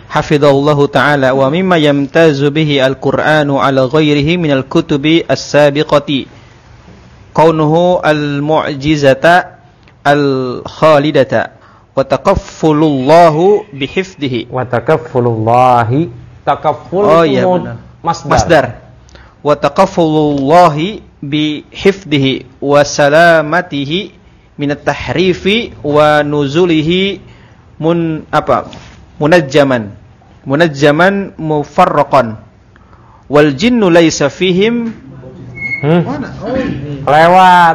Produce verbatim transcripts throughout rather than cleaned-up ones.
hafidhahullahu ta'ala, wa mimma yamtazu bihi al-Qur'anu ala ghairihi minal kutubi as-sabiqati kaunuhu al-mu'jizata al-khalidata wa takaffulullahu bihifdihi. Wa takaffulullahi, takafful oh, iya, masdar. masdar. Wa takaffulullahi bihifdihi wa salamatihi minat tahrifi wa nuzulihi mun apa munajjaman munajjaman mufarraqan wal jinnu laysa fihim hmm? lewat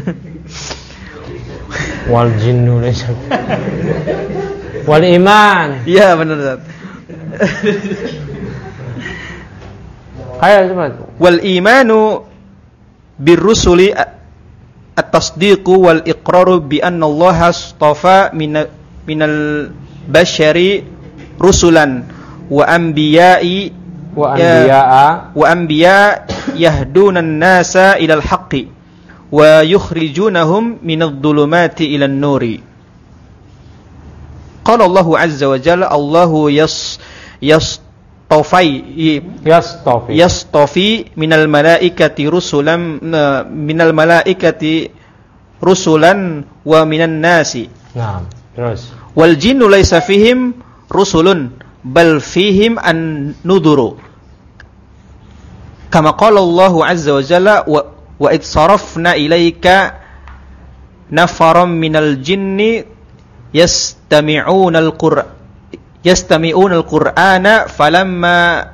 wal jinnu laysa wal iman. Iya benar Ustaz. Ayo cepat. Wal imanu birrusuli at-tasdiqu wal iqraru bi anna Allah astafa min minal bashari rusulan wa anbiya'i wa anbiya'a wa anbiya yahduna an-nasa ila al-haqqi wa yukhrijunahum minadh-dhulumati ila an-nuri. Qala Allahu 'azza wa jalla Allahu yas yastafai yastafi yastafi minal malaikati rusulan minal malaikati rusulan wa minan nasi. Naam, terus. Wal jinnu laysa fihim rusulun bal fihim an-nuduru. Kama qala Allahu 'azza wa jalla wa wa id sarafna ilayka nafaran minal jinni yastami'una al-Qur'an yastami'una al-Qur'ana falamma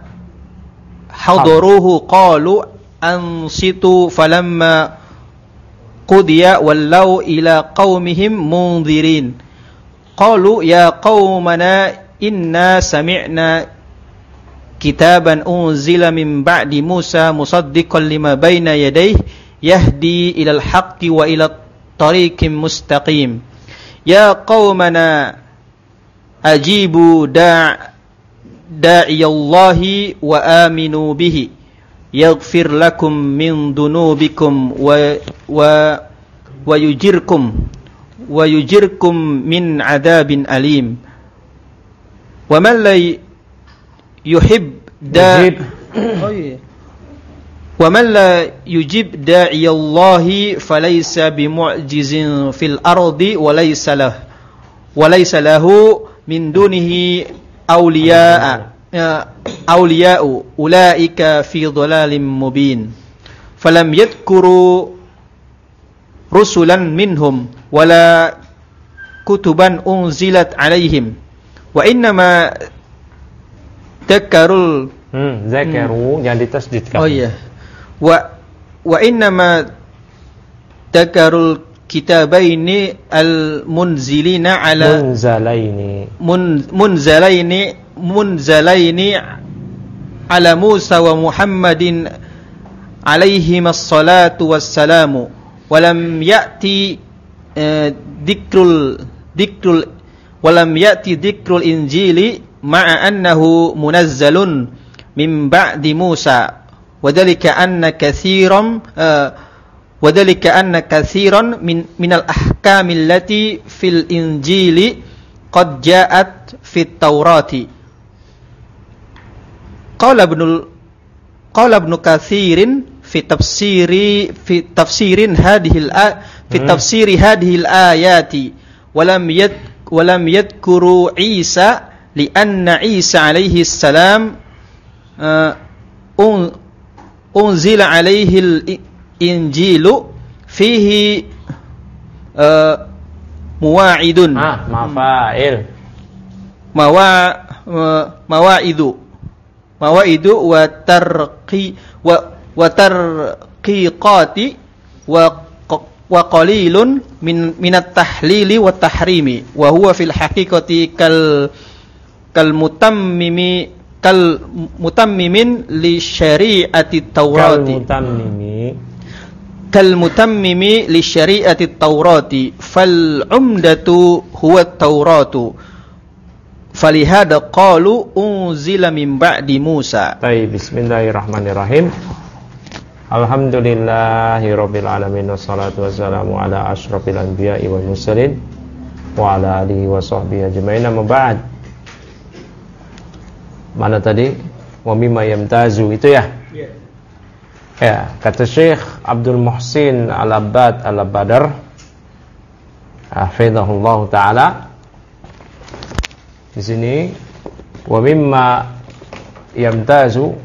hadaruhu qalu ansitu falamma qudiya wallau ila qaumihim munzirin qalu ya qaumana inna sami'na kitaban unzila min ba'di Musa musaddiqan lima baina yadayhi yahdi ilal haqqi wa ila tariqim mustaqim ya qaumana ajibu da' da'iyallahi wa aminu bihi yaghfir lakum min dunubikum wa wa wa yujirkum wa yujirkum min adabin alim. Wa man la yuhib da oh yeah. Wa man la yujib da'iyallahi falaysa bimu'jizin fil ardi wa laysa lahu wa laysa lahu min dunihi awliya'a awliya'u ulaika fi dhalalin mubin. Falam yadhkuru rusulan minhum wala kutuban unzilat alaihim wa innama Zakarul hmm, zakaru hmm. Yang ditasdidkan. Oh iya. Wa wa innama Zakarul kitabaini al-munzilina ala munzalaini mun, munzalaini munzalaini ala Musa wa Muhammadin alaihim as-salatu was-salamu wa lam ya'ti dikrul dikrul wa lam ya'ti dikrul injili ma'a annahu munazzalun min ba'di Musa wa dhalika anna katsiran uh, wa dhalika anna katsiran min minal ahkamil lati fil injili qad ja'at fit taurati. Qala ibnul qala ibnu katsirin fi tafsiri fi tafsirin hadhil a fi tafsiri hadhil ayati wa lam yad wa lam yadhkuru Isa lianna Isa alaihi salam uh, un, unzila alaihi al-injilu fihi uh, muwa'idun ah mafa'il mawa uh, mawa'idu mawa'idu wa tarqi wa wa tarqiqati wa wa qalilun min minat tahlili wa tahrimi wa huwa fil haqiqati kal kal mutammimi kal mutammimin li syari'ati Taurati kal mutammimi kal mutammimi li syari'ati Taurati fal umdatu huwa Tauratu falihada qalu unzila min ba'di Musa. Baik, bismillahirrahmanirrahim. Alhamdulillahirabbil alamin wassalatu wassalamu ala asyrafil anbiya'i wal mursalin wa ala alihi wa sahbihi ajmain. Amma ba'd. mana tadi? Wa mimma yamtazu itu ya? Yeah. Ya, kata Syekh Abdul Muhsin Al-Abbad Al-Badr hafizahullah taala di sini, wa mimma yamtazu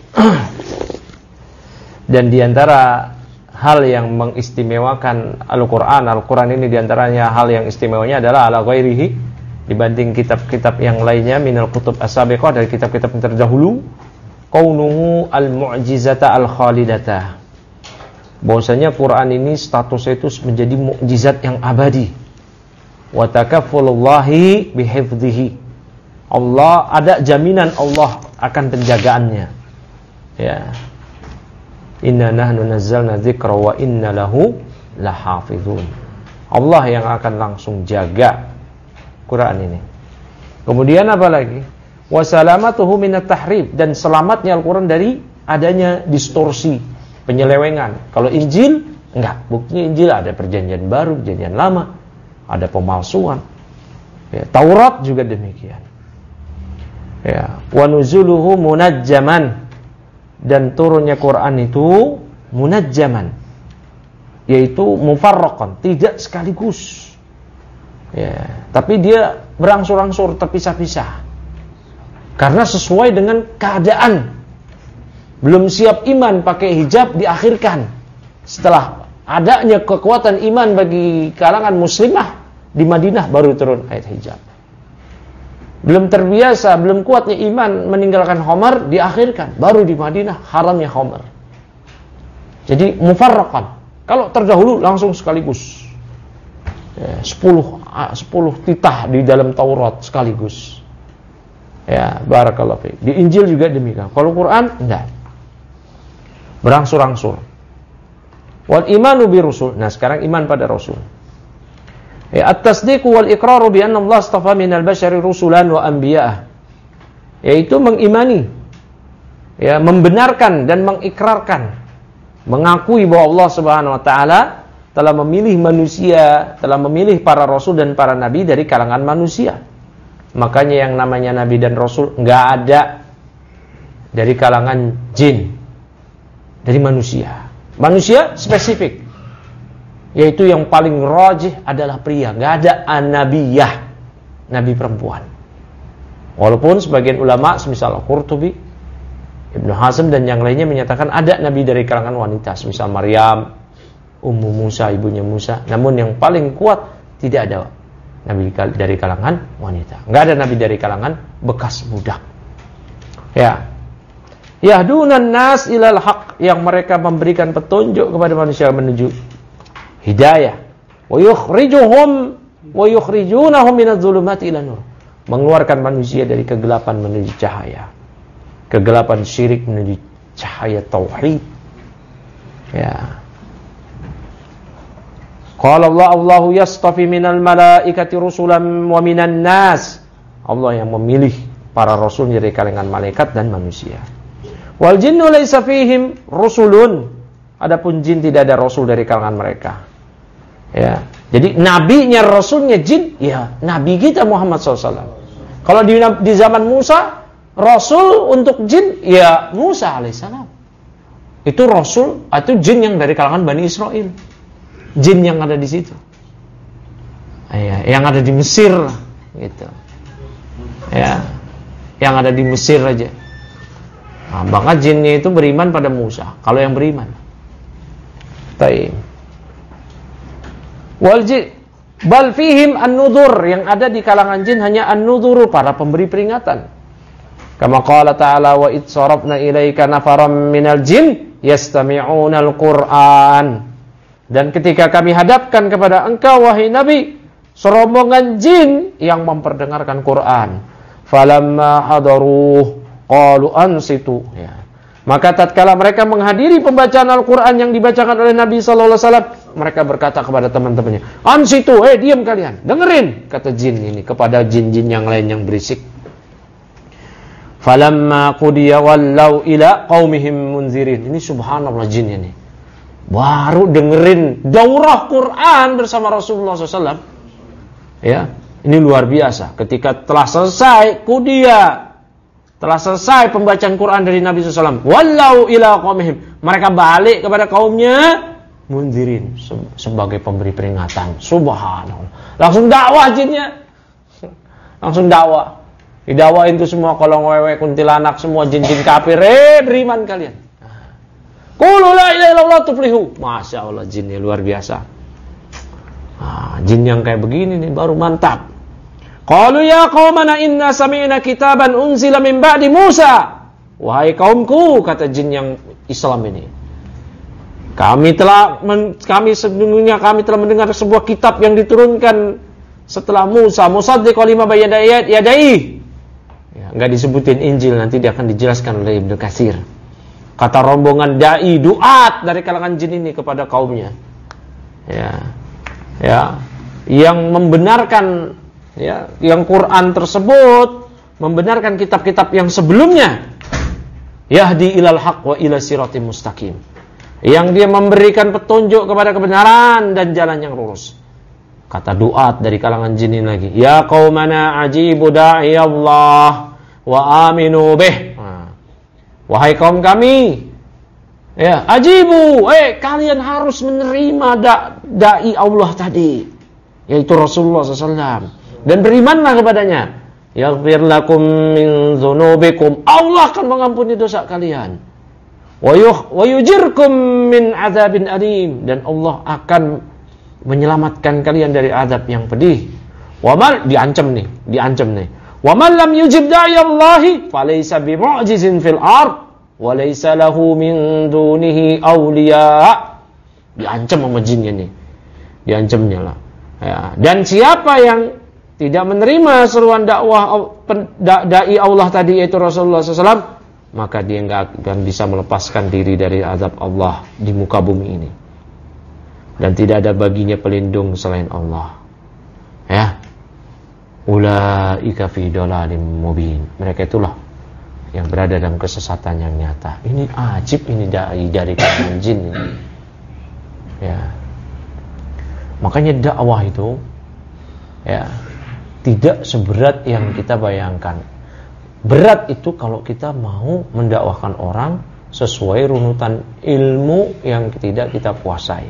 dan diantara hal yang mengistimewakan Al-Quran Al-Quran ini diantaranya hal yang istimewanya adalah ala ghairihi, dibanding kitab-kitab yang lainnya, minal kutub as-sabiqah, dari kitab-kitab yang terdahulu, kaunuhu al-mu'jizata al-khalidata, bahwasanya Quran ini statusnya itu menjadi mukjizat yang abadi, wa takaffulullahi bihifdhihi, Allah ada jaminan Allah akan penjagaannya, ya. Inna nahnu nazzalna dzikra wa inna lahu lahafizun. Allah yang akan langsung jaga Quran ini. Kemudian apa lagi? Wa salamatuhu minat tahrif, dan selamatnya Al-Quran dari adanya distorsi, penyelewengan. Kalau Injil enggak, buktinya Injil ada perjanjian baru, perjanjian lama, ada pemalsuan. Ya, Taurat juga demikian. Ya, wa nuzuluhu munajjaman, dan turunnya Quran itu munajjaman, yaitu mufarraqan, tidak sekaligus. Ya, tapi dia berangsur-angsur, terpisah-pisah. Karena sesuai dengan keadaan. Belum siap iman pakai hijab, diakhirkan. Setelah adanya kekuatan iman bagi kalangan muslimah di Madinah, baru turun ayat hijab. Belum terbiasa, belum kuatnya iman meninggalkan khamar, diakhirkan. Baru di Madinah haramnya khamar. Jadi mufarraqan. Kalau terdahulu langsung sekaligus. Ya, sepuluh, sepuluh titah di dalam Taurat sekaligus. Ya, barakallahu fiik. Di Injil juga demikian. Kalau Quran enggak. Berangsur-angsur. Wal imanu bi rusul. Nah, sekarang iman pada rasul. Ya, at-tasdiq wal iqraru bi anna Allah astafa minal bashari rusulan wa anbiya'ah. Yaitu mengimani, ya, membenarkan dan mengikrarkan, mengakui bahwa Allah Subhanahu wa taala telah memilih manusia, telah memilih para rasul dan para nabi dari kalangan manusia. Makanya yang namanya nabi dan rasul enggak ada dari kalangan jin, dari manusia. Manusia spesifik, yaitu yang paling rajih adalah pria. Gak ada anabiyah, nabi perempuan. Walaupun sebagian ulama semisal Al-Qurtubi, Ibnu Hazm dan yang lainnya menyatakan ada nabi dari kalangan wanita, semisal Maryam, Ummu Musa, ibunya Musa. Namun yang paling kuat, tidak ada nabi dari kalangan wanita. Gak ada nabi dari kalangan bekas budak. Ya, yahdunan nas ilal haq, yang mereka memberikan petunjuk kepada manusia menuju hidayah. Wa yukhrijuhum wa yukhrijunahum minadh dhulumati ila nur, mengeluarkan manusia dari kegelapan menuju cahaya, kegelapan syirik menuju cahaya tauhid. Ya. Qala Allah, Allahu yastafi minal malaikati rusulan wa minan nas. Allah yang memilih para rasul dari kalangan malaikat dan manusia. Wal jinnu laysa fihim rusulun. Adapun jin tidak ada rasul dari kalangan mereka. Ya, jadi nabinya, rasulnya jin, ya nabi kita Muhammad shallallahu alaihi wasallam. Kalau di, di zaman Musa, rasul untuk jin, ya Musa alaihissalam. Itu rasul, itu jin yang dari kalangan Bani Israel. Jin yang ada di situ, ya, yang ada di Mesir, gitu. Ya, yang ada di Mesir aja. Nah, maka jinnya itu beriman pada Musa. Kalau yang beriman, taib. Wal jin bal fihim an-nudur, yang ada di kalangan jin hanya an-nuduru, para pemberi peringatan. Kama qala ta'ala wa id sarafna ilaika nafaram minal jin yastami'una al-Qur'an. Dan ketika kami hadapkan kepada engkau wahai Nabi serombongan jin yang memperdengarkan Quran, falamma hadaruh qalu ansitu, ya. Maka tatkala mereka menghadiri pembacaan Al-Quran yang dibacakan oleh Nabi sallallahu alaihi wasallam, mereka berkata kepada teman-temannya, ansitu, eh diam kalian, dengerin, kata jin ini kepada jin-jin yang lain yang berisik. Falamma qudiya wallau ila qaumihim munzirin. Ini subhanallah, jin ini baru dengerin daurah Quran bersama Rasulullah sallallahu alaihi wasallam. Ya, ini luar biasa. Ketika telah selesai, qudiya, Setelah selesai pembacaan Quran dari Nabi shallallahu alaihi wasallam, wallau ila qaumihim, mereka balik kepada kaumnya, mundirin, sebagai pemberi peringatan. Subhanallah. Langsung dakwah jinnya. Langsung dakwah. Didakwain itu semua kolong wewe, kuntilanak, semua jin-jin kafir, eh beriman kalian. Qulu la ilaha illallah tuflihu. Masya Allah, jinnya luar biasa. Nah, jin yang kayak begini nih baru mantap. Qalu ya qaumana inna sami'na kitaban unzila min ba'di Musa. Wahai kaumku, kata jin yang Islam ini, kami telah men, kami sesungguhnya kami telah mendengar sebuah kitab yang diturunkan setelah Musa, musaddiqan lima bayna yadayhi. Ya, enggak disebutin Injil, nanti dia akan dijelaskan oleh Ibnu Katsir. Kata rombongan dai duat dari kalangan jin ini kepada kaumnya. Ya. Ya, yang membenarkan ya, yang Quran tersebut membenarkan kitab-kitab yang sebelumnya. Yahdi ilal haq wa ila siratim mustaqim. Yang dia memberikan petunjuk kepada kebenaran dan jalan yang lurus. Kata duat dari kalangan jin ini lagi, ya qaumana ajibu da'i Allah wa aminu bih. Nah, wahai kaum kami, ya, ajibu, eh kalian harus menerima da, dai Allah tadi, yaitu Rasulullah shallallahu alaihi wasallam, dan berimanlah kepadanya. Yaghfir lakum min dzunubikum, Allah akan mengampuni dosa kalian. Wa yujirkum min adzabin alim, dan Allah akan menyelamatkan kalian dari azab yang pedih. Wa mal diancam nih, diancam nih. Wa man lam yujib da'i Allahi falaysa bimu'jizin fil ard wa laysa lahu min dunihi awliya. Diancam sama jinnya nih. Diancamnya lah. Ya. Dan siapa yang tidak menerima seruan dakwah dai Allah tadi, yaitu Rasulullah shallallahu alaihi wasallam, maka dia enggak akan bisa melepaskan diri dari azab Allah di muka bumi ini. Dan tidak ada baginya pelindung selain Allah. Ya. Ulaika fi dhalalim mubin. Mereka itulah yang berada dalam kesesatan yang nyata. Ini ajib, ini dai dari kalangan jin ini. Ya. Makanya dakwah itu ya tidak seberat yang kita bayangkan. Berat itu kalau kita mau mendakwahkan orang sesuai runutan ilmu yang tidak kita kuasai.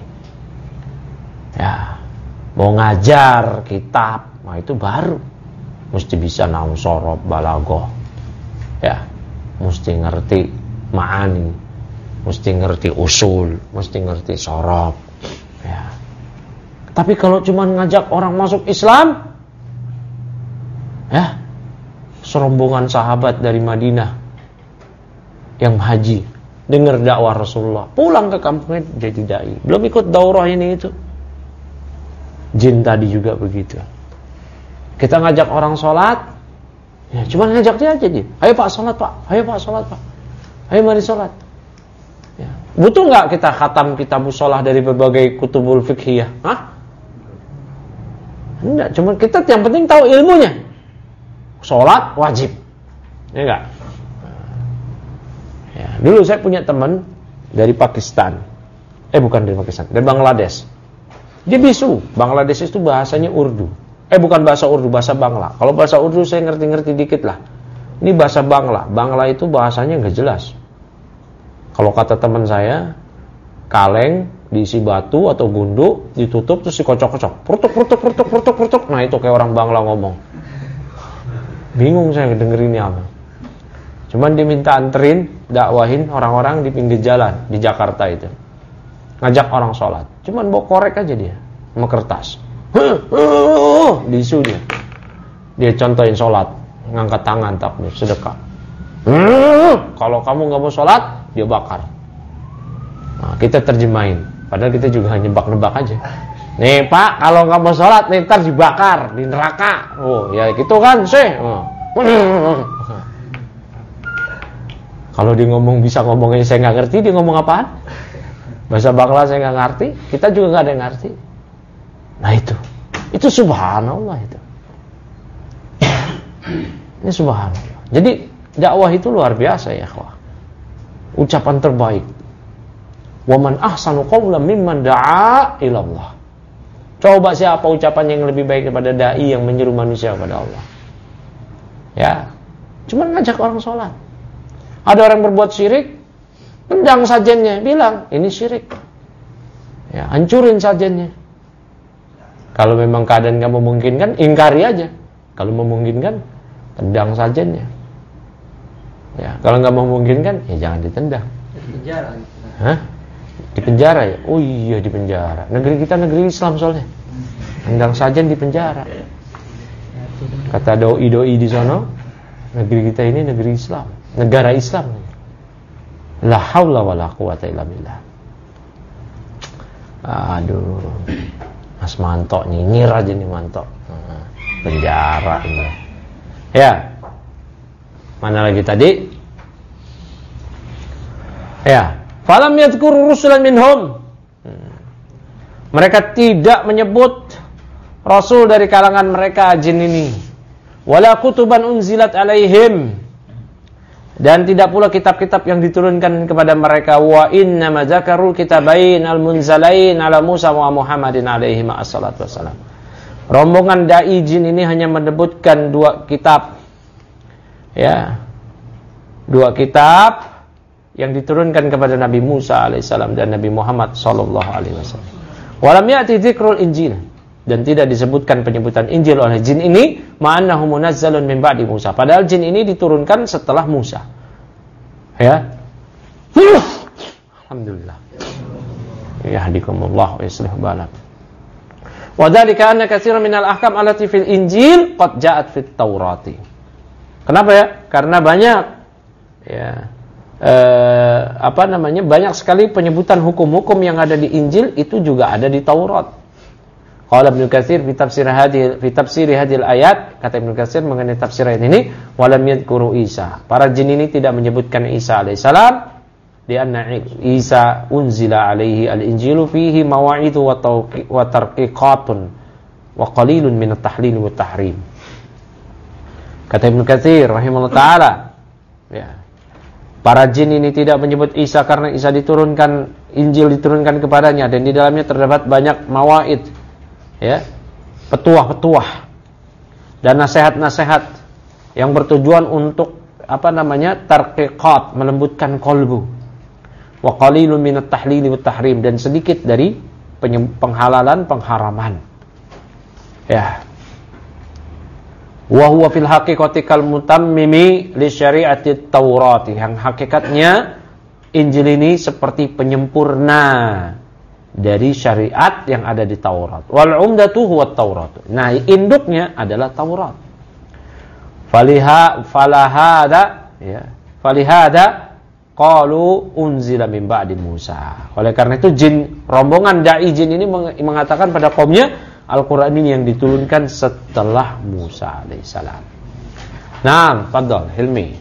Ya, mau ngajar kitab, nah itu baru mesti bisa nahu sorob, balagoh. Ya, mesti ngerti ma'ani, mesti ngerti usul, mesti ngerti sorob. Ya. Tapi kalau cuma ngajak orang masuk Islam, ya, serombongan sahabat dari Madinah yang haji dengar dakwah Rasulullah, pulang ke kampungnya jadi dai, belum ikut daurah ini itu. Jin tadi juga begitu. Kita ngajak orang sholat, ya cuma ngajak dia aja dia. Ayo pak sholat pak, ayo pak sholat pak, ayo mari sholat. Ya. Butuh nggak kita khatam kitab sholat dari berbagai kutubul fiqhiyah? Hah? Enggak, cuma kita yang penting tahu ilmunya. Sholat wajib, ya enggak? Ya, dulu saya punya teman dari Pakistan, eh bukan dari Pakistan, dari Bangladesh. Dia bisu, Bangladesh itu bahasanya Urdu. Eh bukan bahasa Urdu, bahasa Bangla. Kalau bahasa Urdu saya ngerti-ngerti dikit lah. Ini bahasa Bangla. Bangla itu bahasanya nggak jelas. Kalau kata teman saya, kaleng diisi batu atau gunduk, ditutup terus dikocok-kocok, prutuk prutuk prutuk prutuk prutuk. Nah itu kayak orang Bangla ngomong. Bingung saya dengerinnya apa. Cuman diminta anterin, dakwahin orang-orang di pinggir jalan di Jakarta itu. Ngajak orang sholat, cuman bawa korek aja dia sama kertas, diisu dia. Dia contohin sholat, ngangkat tangan takbir, sedekah. Kalau kamu nggak mau sholat, dia bakar. Nah, kita terjemahin, padahal kita juga hanya nebak-nebak aja. Nih pak, kalau nggak mau sholat, nih ntar dibakar di neraka. Oh ya gitu kan sih. Oh. Kalau dia ngomong bisa ngomongnya saya nggak ngerti, dia ngomong apaan? Bahasa Bangla saya nggak ngerti, kita juga nggak ada yang ngerti. Nah itu, itu subhanallah itu. Ini subhanallah. Jadi dakwah itu luar biasa ya akhwah. Ucapan terbaik. Wa man ahsanu qawlan mimman da'a ila Allah. Coba siapa ucapan yang lebih baik daripada dai yang menyeru manusia kepada Allah. Ya. Cuma ngajak orang sholat. Ada orang berbuat syirik, tendang sajennya, bilang ini syirik. Ya, hancurin sajennya. Kalau memang keadaan nggak memungkinkan, ingkari aja. Kalau memungkinkan, tendang sajennya. Ya, kalau nggak memungkinkan, ya jangan ditendang. Di penjara. Hah? Di penjara ya? Oh iya di penjara. Negeri kita negeri Islam soalnya. Tendang sajen di penjara. Kata doi-doi di sana, negeri kita ini negeri Islam, negara Islam. La haula wala quwata illa billah. Aduh, Mas Manto nyinyir aja nih Manto. Penjara ini. Ya. Mana lagi tadi? Ya. Falam yadhkuru rusulan minhum. Mereka tidak menyebut rasul dari kalangan mereka jin ini. Wala kutuban unzilat alaihim. Dan tidak pula kitab-kitab yang diturunkan kepada mereka. Wa inna ma dzakaru kitabain al-munzalain ala Musa wa Muhammadin alaihi wassalatu wassalam. Rombongan dai jin ini hanya menyebutkan dua kitab. Ya. Dua kitab yang diturunkan kepada Nabi Musa alaihissalam dan Nabi Muhammad sallallahu alaihi wasallam. Walam ya'ti dzikrul Injil, dan tidak disebutkan penyebutan Injil oleh jin ini, ma'annahu munazzalun min ba'di Musa. Padahal jin ini diturunkan setelah Musa. Ya. Alhamdulillah. Yahdikumullah wa yuslih balakum. Wa dzalika anna katsiran minal ahkam allati fil Injil qad ja'at fit Taurati. Kenapa ya? Karena banyak ya Eh, apa namanya banyak sekali penyebutan hukum-hukum yang ada di Injil itu juga ada di Taurat. Qala Ibnu Katsir fi tafsir hadhihi fi tafsir hadhil ayat, kata Ibnu Katsir mengenai tafsir ayat ini, walam yadhkuru Isa. Para jin ini tidak menyebutkan Isa alaihissalam, di anna Isa unzila alaihi al-injilu fihi mawa'idhu wa tarqiqatun wa qalilun min at-tahlil wa tahrim. Kata Ibnu Katsir rahimahullah taala, ya. Para jin ini tidak menyebut Isa karena Isa diturunkan, Injil diturunkan kepadanya dan di dalamnya terdapat banyak mawaid, ya, petuah-petuah dan nasihat-nasihat yang bertujuan untuk apa namanya tarqiqat, melembutkan kolbu. Wa qalilun minat tahlili wat tahrim, dan sedikit dari penghalalan pengharaman. Ya. Wa huwa fil haqiqati kal mutammimi li syari'ati Taurat. Yang hakikatnya Injil ini seperti penyempurna dari syariat yang ada di Taurat. Wal umdatu huwa Taurat. Nah, induknya adalah Taurat. Faliha falahada ya. Falihada qalu unzila min ba'di Musa. Oleh karena itu jin rombongan dai jin ini mengatakan pada kaumnya, Al-Quran ini yang diturunkan setelah Musa alaihissalam. Nah, fadhal Hilmi.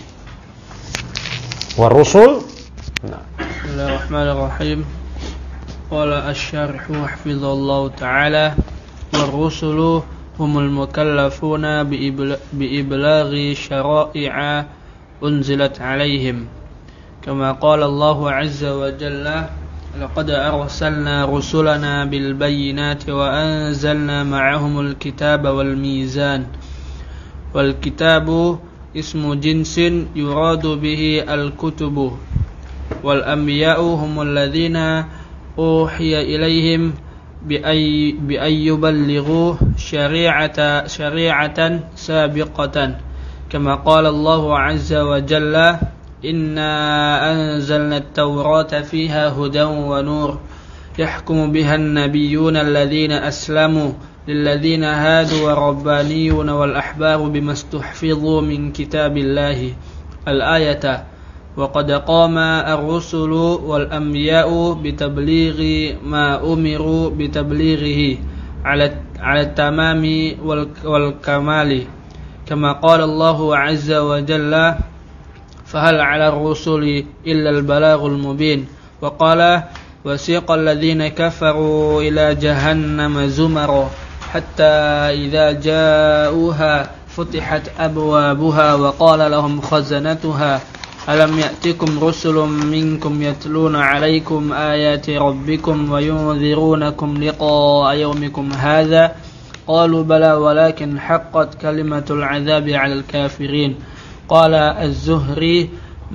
Wa rusul. Nah. Bismillahirrahmanirrahim. Qala asy-syarih hafizallahu ta'ala war rusulu humul mukallafuna bi iblaghi syara'i'a unzilat 'alaihim. Kama qala Allah 'azza wa jalla لقد أرسلنا رسلنا بالبينات وأنزلنا معهم الكتاب والميزان والكتاب اسم جنس يراد به الكتب والأنبياء هم الذين أوحي إليهم بأن يبلغوا شريعة شريعة سابقة كما قال الله عز وجل إنا أنزلنا التوراة فيها هدى ونور يحكم بها النبيون الذين أسلموا للذين هادوا والربانيون والأحبار بما استحفظوا من كتاب الله الآية وقد قام الرسل والأنبياء بتبليغ ما أمروا بتبليغه على على التمام والكمال كما قال الله عز وجل فهل على الرسل إلا البلاغ المبين وقال وسيق الذين كفروا إلى جهنم زمرا حتى إذا جاءوها فتحت أبوابها وقال لهم خزنتها ألم يأتكم رسل منكم يتلون عليكم آيات ربكم وينذرونكم لقاء يومكم هذا قالوا بلى ولكن حقت كلمة العذاب على الكافرين qala az-Zuhri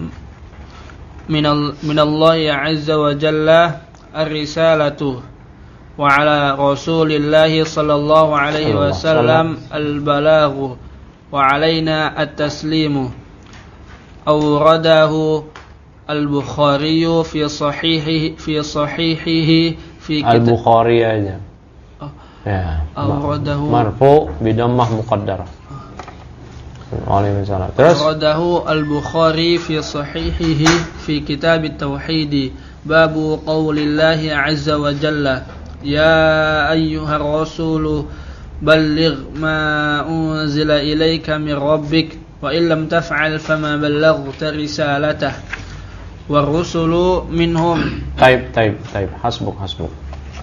minal minallahi azza wa jalla ar-risalatu wa ala rasulillahi sallallahu alaihi wasallam al-balaghu wa alaina at-taslimu. Awradahu al-Bukhari fi sahihihi fi sahihihi fi kitab al-Bukhari aja. Oh. Ya. Awradahu marfu bi dhammah muqaddarah. Waalaikumsalam. Terus awradahu al-Bukhari fi sahihihi fi kitab at-tauhid babu qaulillahi azza wa jalla ya ayyuhar rasulu balligh ma unzila ilayka min rabbik wa illam taf'al fama ballaghta risalatah war rusulu minhum. Taib taib taib hasbuk hasbuk.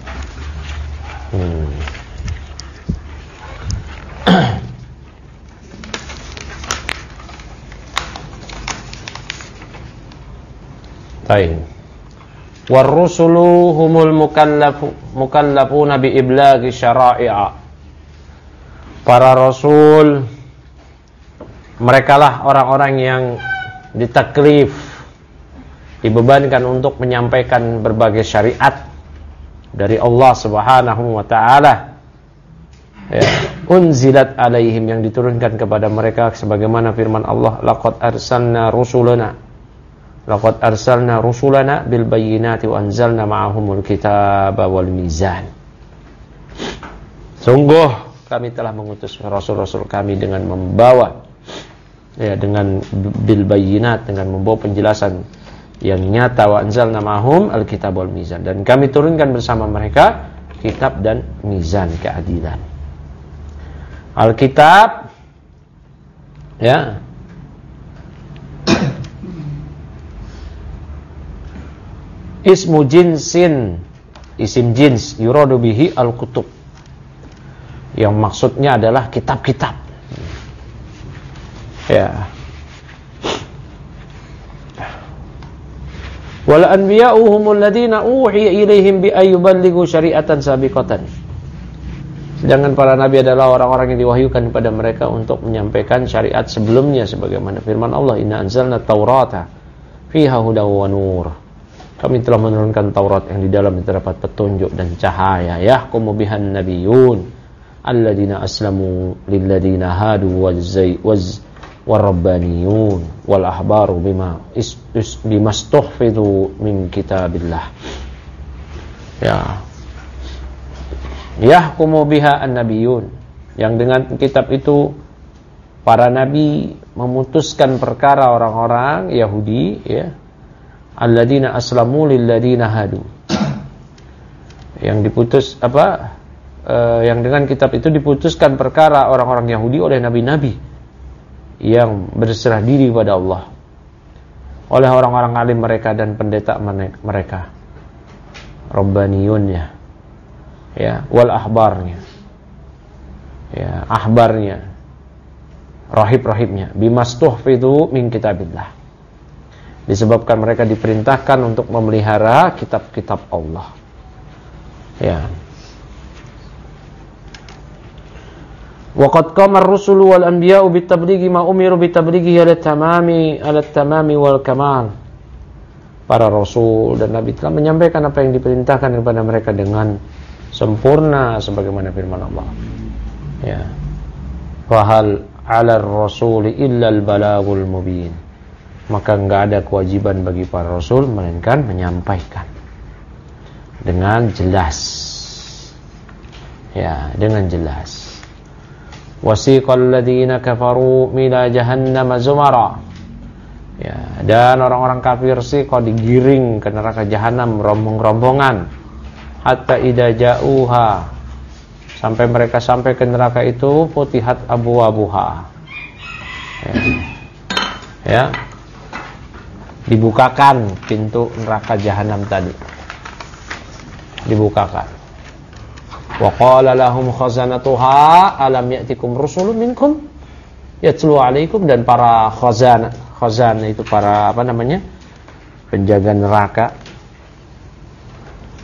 Hmm. Taib. War rusulu humul mukallafu mukallafuna bi iblaghi syara'i'a. Para rasul merekalah orang-orang yang ditaklif, dibebankan untuk menyampaikan berbagai syariat dari Allah Subhanahu wa taala. Ya, unzilat alaihim, yang diturunkan kepada mereka sebagaimana firman Allah, laqad arsalna rusulana laqad arsalna rusulana bil bayyinati wa anzalna ma'ahumul kitaba wal mizan. Sungguh kami telah mengutus rasul-rasul kami dengan membawa ya dengan bil bayyinat, dengan membawa penjelasan yang nyata, wa anzalna ma'ahum al-kitab wal mizan, dan kami turunkan bersama mereka kitab dan mizan, keadilan. Alkitab ya ismu jinsin, isim jins, yuradu bihi al-kutub, yang maksudnya adalah kitab-kitab. Ya. Wal anbiya'u humul ladzina uhiya ilaihim bi ayyuballighu syari'atan sabiqatan. Sedangkan para nabi adalah orang-orang yang diwahyukan kepada mereka untuk menyampaikan syariat sebelumnya, sebagaimana firman Allah, inna anzalna taurata fiha hudaw wa nur. Kami telah menurunkan Taurat yang di dalamnya terdapat petunjuk dan cahaya. Yahkumu bihan nabiyyun alladzina aslamu lilladzina hadu waz waz warabbaniyun wal ahbaru bima is, is, bimastuhfidu min kitabillah. Ya. Yahkumu biha an-nabiyyun, yang dengan kitab itu para nabi memutuskan perkara orang-orang Yahudi, ya. Alladzina aslamu lilladzina hadu. Yang diputus apa? Uh, yang dengan kitab itu diputuskan perkara orang-orang Yahudi oleh nabi-nabi yang berserah diri kepada Allah, oleh orang-orang alim mereka dan pendeta mereka, rabbaniyunnya, ya, wal ahbarnya, ya, ahbarnya, rahib-rahibnya, bimastuhfidu min kitabillah, disebabkan mereka diperintahkan untuk memelihara kitab-kitab Allah. Ya. Waqad qama ar-rusulu wal anbiya'u bitablighi ma umiru bitablighi ala tamami ala tamami wal kamal. Para rasul dan nabi telah menyampaikan apa yang diperintahkan kepada mereka dengan sempurna sebagaimana firman Allah. Ya. Wa hal 'ala ar-rasuli illa al-balagul mubin. Maka enggak ada kewajiban bagi para rasul melainkan menyampaikan dengan jelas. Ya, dengan jelas. Wasiqal ladzina kafaru ila jahannam zumara. Ya, dan orang-orang kafir sih kok digiring ke neraka jahanam rombong-rombongan. Hatta idza ja'uha, sampai mereka sampai ke neraka itu, futihat abwabuha. Ya. Ya. Dibukakan pintu neraka jahanam tadi. Dibukakan. Wa qala lahum khazanatuha alam ya'tikum rusulun minkum yatlu 'alaikum, dan para khazanah, khazanah itu para apa namanya? penjaga neraka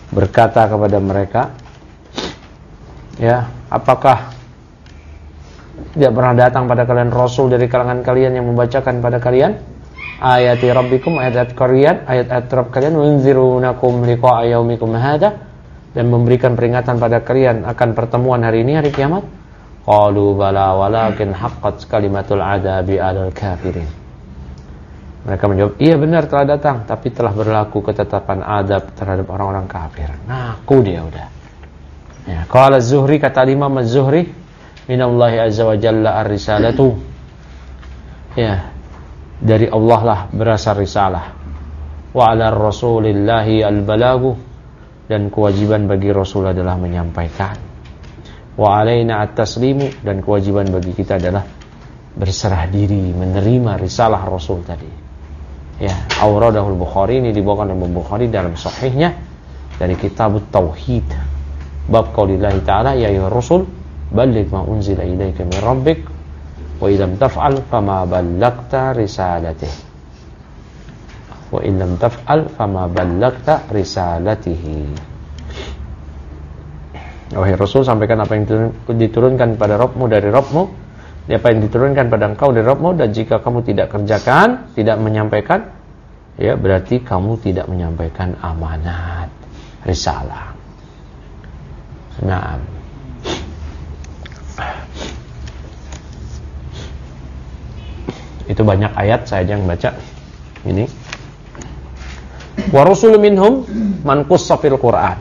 berkata kepada mereka, ya, apakah Tidak pernah datang pada kalian rasul dari kalangan kalian yang membacakan pada kalian ayati rabbikum, ayat-ayat kalian, ayat-ayat Rabb kalian, munzirunakum liqa'a yaumikum hadza, dan memberikan peringatan pada kalian akan pertemuan hari ini, hari kiamat. Qalu bala walakin haqqat kalimatul adabi 'alal kafirin. Mereka menjawab, iya benar telah datang, tapi telah berlaku ketetapan adab terhadap orang-orang kafir. Ngaku dia udah. Ya, qala Az-Zuhri, kata Imam Az-Zuhri, minallahi azza wa jalla ar-risalatu. Ya, dari Allah lah berasal risalah. Wa 'ala rasulillahi al-balagu, dan kewajiban bagi Rasul adalah menyampaikan. Wa 'alaina at-taslimu, dan kewajiban bagi kita adalah berserah diri menerima risalah Rasul tadi. Ya, Auradahul Bukhari, ini dibawakan oleh Bukhari dalam sahihnya dari kitab Tauhid. Bab qaulillahi ta'ala, ya ayyuhar rasul balligh ma unzila ilaika min rabbik wa illam taf'al fama ballagta risalatihi. Wa illam taf'al fama ballagta risalatihi. Wahai Rasul, sampaikan apa yang diturunkan pada Rabbmu dari Rabbmu, apa yang diturunkan pada engkau dari Rabbmu, dan jika kamu tidak kerjakan, tidak menyampaikan, ya berarti kamu tidak menyampaikan amanat risalah. Nah, itu banyak ayat, saya yang baca ini. Wa rusul minhum man qussa fil Qur'an.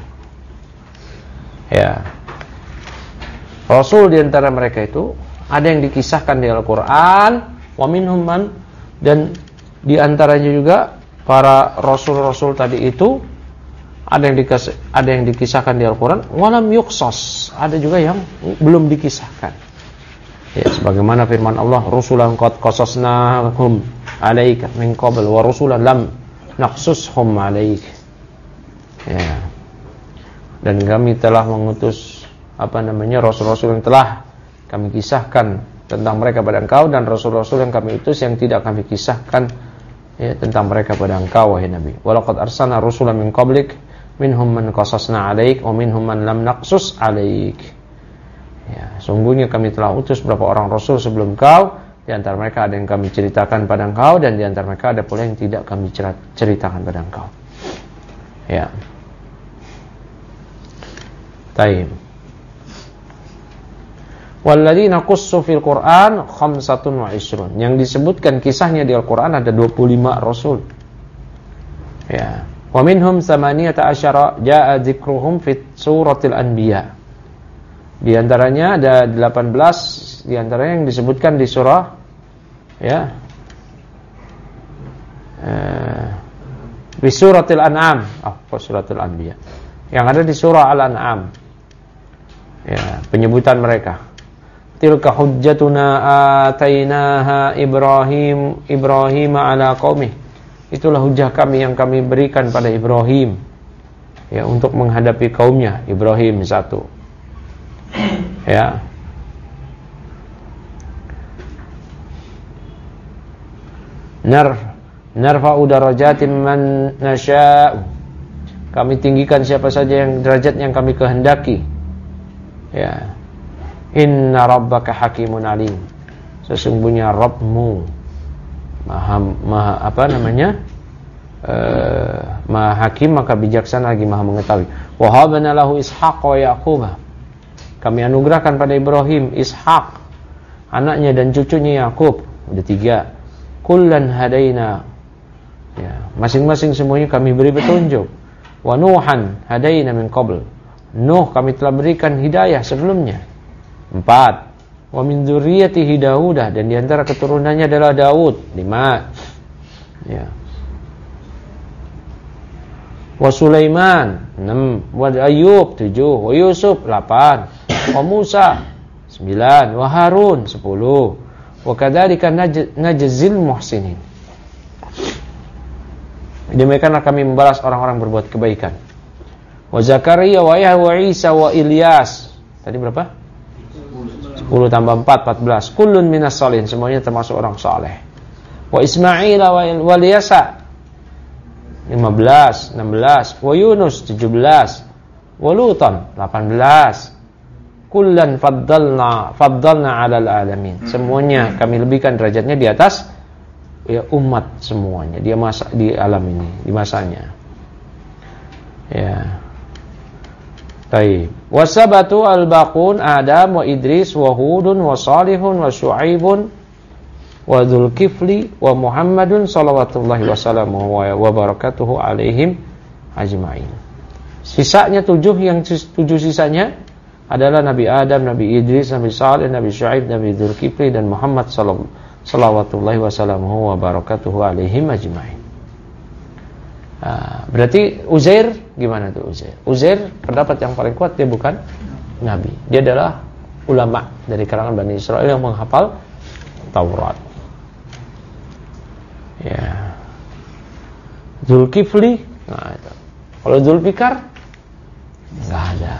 Ya, Rasul di antara mereka itu ada yang dikisahkan di Al-Quran, wa minhum man, dan di antaranya juga para rasul-rasul tadi itu ada yang dikisah, ada yang dikisahkan di Al-Quran, walam yuqsas, ada juga yang belum dikisahkan. Ya, sebagaimana firman Allah, rusulan qad qasasnahum 'alaika min qabl wa rusulan lam naqsushum 'alaik. Ya. Dan kami telah mengutus apa namanya rasul-rasul yang telah kami kisahkan tentang mereka pada engkau, dan rasul-rasul yang kami utus yang tidak kami kisahkan ya, tentang mereka pada engkau wahai Nabi. Walaqad arsalna rusulan min qablik minhum man qasasna 'alaik wa minhum man lam naqsus 'alaik. Ya, sungguhnya kami telah utus beberapa orang rasul sebelum kau, di antara mereka ada yang kami ceritakan pada engkau, dan di antara mereka ada pula yang tidak kami ceritakan pada engkau. Ya. Taib. Walladzina qussu fil Qur'an khamsatun wa ishrun. Yang disebutkan kisahnya di Al-Qur'an ada dua puluh lima rasul. Ya. Wa minhum thamaniyata asyara jaa dzikruhum fit suratil anbiya. Di antaranya ada delapan belas di antaranya yang disebutkan di surah ya. Eh di suratil An'am. Oh, kok suratul Anbiya. Yang ada di surah Al-An'am. Ya, penyebutan mereka. Tilka hujjatuna atainaha Ibrahim Ibrahim ala qaumih. Itulah hujah kami yang kami berikan pada Ibrahim ya, untuk menghadapi kaumnya. Ibrahim satu. Ya. Nar narfa'u darajatin man nasha'u. Kami tinggikan siapa saja yang derajat yang kami kehendaki. Ya. Inna rabbaka hakimun alim. Sesungguhnya Rabbmu Maha, maha apa namanya? Uh, maha hakim, maka bijaksana lagi maha mengetahui. Wa habana lahu Ishaq wa Yaqub. Kami anugerahkan pada Ibrahim Ishaq, anaknya dan cucunya Yakub. Udah tiga. Kullan hadaina. Ya, masing-masing semuanya kami beri petunjuk. Wa Nuhan hadaina min qabl. Nuh kami telah berikan hidayah sebelumnya. Empat. Wa min dzurriyyatihi Daud, dan di antara keturunannya adalah Daud. Lima. Ya. Wa Sulaiman. Enam. Wa Ayyub. Tujuh. Wa Yusuf. Delapan. Wa Musa. Sembilan. Wa Harun. Sepuluh. Wa kadzalika najzil muhsinin. Demikianlah kami membalas orang-orang berbuat kebaikan. Wa Zakaria wa Yahya wa Isa wa Ilyas. Tadi berapa? sepuluh tambah empat, empat belas. Kullun minas shalihin, semuanya termasuk orang saleh. Wa Ismail wa Ilyasa. lima belas, enam belas. Wa Yunus tujuh belas. Wa Lutan delapan belas. kullan faddalna faddalna 'alal alamin. Semuanya kami lebihkan derajatnya di atas ya umat semuanya. Dia masa di alam ini, di masanya. Ya. Baik. Wasabatu al-baqun Adam wa Idris wa Hudun wa Salihun wa Syu'aibun wa Dzulkifli wa Muhammadun sallallahu wasallam wa barakatuhu alaihim ajma'in. Sisanya tujuh, yang tujuh sisanya adalah Nabi Adam, Nabi Idris, Nabi Salih, Nabi Syu'aib, Nabi Dzulkifli dan Muhammad sallallahu wasallam wa barakatuhu alaihim ajma'in. Nah, berarti Uzair gimana tuh Uzair? Uzair pendapat yang paling kuat dia bukan nabi. Dia adalah ulama dari kalangan Bani Israel yang menghafal Taurat. Ya. Dzulkifli, nah itu. Kalau Dzulfikar enggak ada.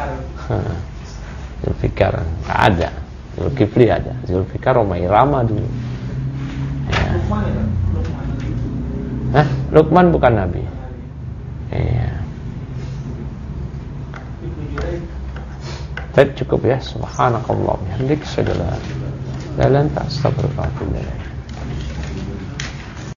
Dzulfikar enggak ada. Dzulkifli ada. Dzulfikar Romai Rama dulu. Ya. Hah? Luqman bukan nabi. Iya. Baik, cukup ya. Subhanakallah. Bihamdika asyhadu an la ilaha illa anta astaghfiruka wa atubu ilaik.